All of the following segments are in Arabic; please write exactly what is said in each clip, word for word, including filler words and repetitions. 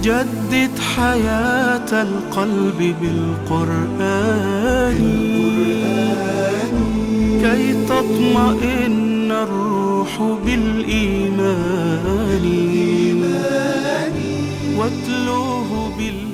جدد حياة القلب بالقرآن كي تطمئن الروح بالإيمان واتلوه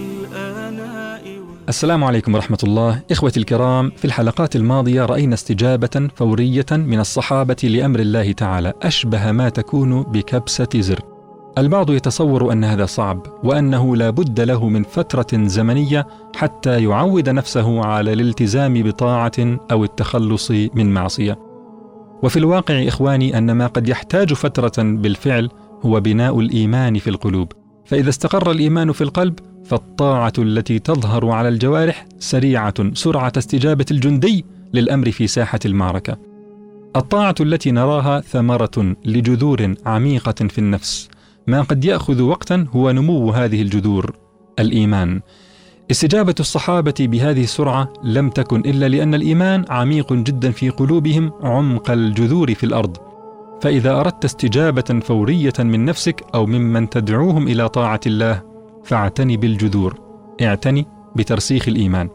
بالآناء. السلام عليكم ورحمة الله. إخوتي الكرام، في الحلقات الماضية رأينا استجابة فورية من الصحابة لأمر الله تعالى أشبه ما تكون بكبسة زر. البعض يتصور أن هذا صعب وأنه لا بد له من فترة زمنية حتى يعود نفسه على الالتزام بطاعة أو التخلص من معصية. وفي الواقع إخواني أن ما قد يحتاج فترة بالفعل هو بناء الإيمان في القلوب، فإذا استقر الإيمان في القلب فالطاعة التي تظهر على الجوارح سريعة سرعة استجابة الجندي للأمر في ساحة المعركة. الطاعة التي نراها ثمرة لجذور عميقة في النفس، ما قد يأخذ وقتا هو نمو هذه الجذور الإيمان. استجابة الصحابة بهذه السرعة لم تكن إلا لأن الإيمان عميق جدا في قلوبهم عمق الجذور في الأرض. فإذا أردت استجابة فورية من نفسك أو ممن تدعوهم إلى طاعة الله فاعتني بالجذور، اعتني بترسيخ الإيمان.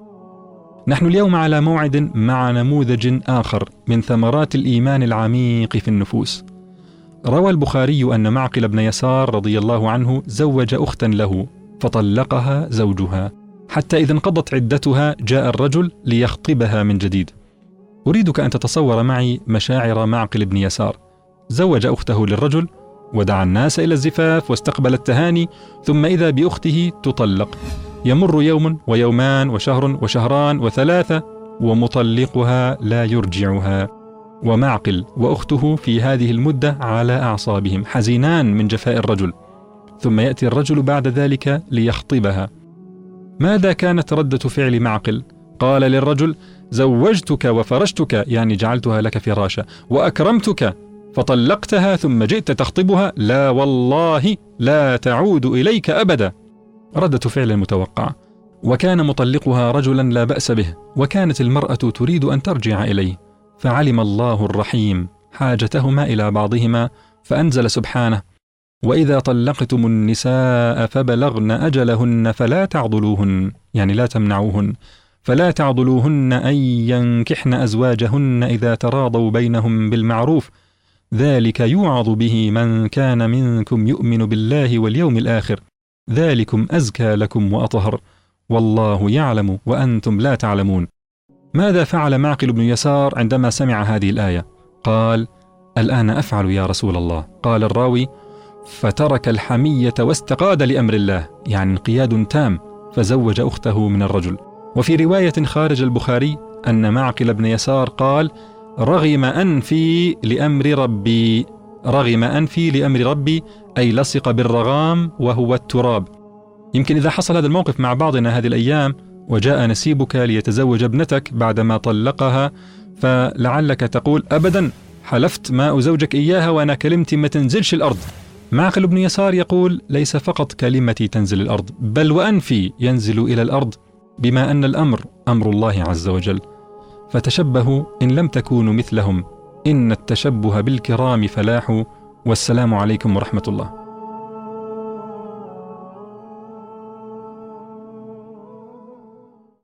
نحن اليوم على موعد مع نموذج آخر من ثمرات الإيمان العميق في النفوس. روى البخاري أن معقل بن يسار رضي الله عنه زوج أختا له فطلقها زوجها، حتى إذا انقضت عدتها جاء الرجل ليخطبها من جديد. أريدك أن تتصور معي مشاعر معقل بن يسار. زوج أخته للرجل ودعا الناس إلى الزفاف واستقبل التهاني، ثم إذا بأخته تطلق. يمر يوم ويومان وشهر وشهران وثلاثة ومطلقها لا يرجعها، ومعقل وأخته في هذه المدة على أعصابهم حزينان من جفاء الرجل. ثم يأتي الرجل بعد ذلك ليخطبها. ماذا كانت ردة فعل معقل؟ قال للرجل: زوجتك وفرشتك، يعني جعلتها لك فراشا، وأكرمتك، فطلقتها ثم جئت تخطبها؟ لا والله لا تعود إليك أبدا. ردة فعل متوقعة. وكان مطلقها رجلا لا بأس به، وكانت المرأة تريد أن ترجع إليه، فعلم الله الرحيم حاجتهما إلى بعضهما فأنزل سبحانه: وإذا طلقتم النساء فبلغن أجلهن فلا تعضلوهن، يعني لا تمنعوهن، فلا تعضلوهن أن ينكحن أزواجهن إذا تراضوا بينهم بالمعروف، ذلك يوعظ به من كان منكم يؤمن بالله واليوم الآخر، ذلكم أزكى لكم وأطهر، والله يعلم وأنتم لا تعلمون. ماذا فعل معقل بن يسار عندما سمع هذه الآية؟ قال: الآن أفعل يا رسول الله. قال الراوي: فترك الحمية واستقاد لأمر الله، يعني انقياد تام، فزوج أخته من الرجل. وفي رواية خارج البخاري أن معقل بن يسار قال: رغم أنفي لأمر ربي. رغم أنفي لأمر ربي أي لصق بالرغام وهو التراب. يمكن إذا حصل هذا الموقف مع بعضنا هذه الأيام وجاء نسيبك ليتزوج ابنتك بعدما طلقها، فلعلك تقول: أبدا، حلفت ما أزوجك إياها وأنا كلمتي ما تنزلش الأرض. معقل بن يسار يقول: ليس فقط كلمتي تنزل الأرض، بل وأنفي ينزل إلى الأرض، بما أن الأمر أمر الله عز وجل. فتشبهوا إن لم تكونوا مثلهم، إن التشبه بالكرام فلاح. والسلام عليكم ورحمة الله.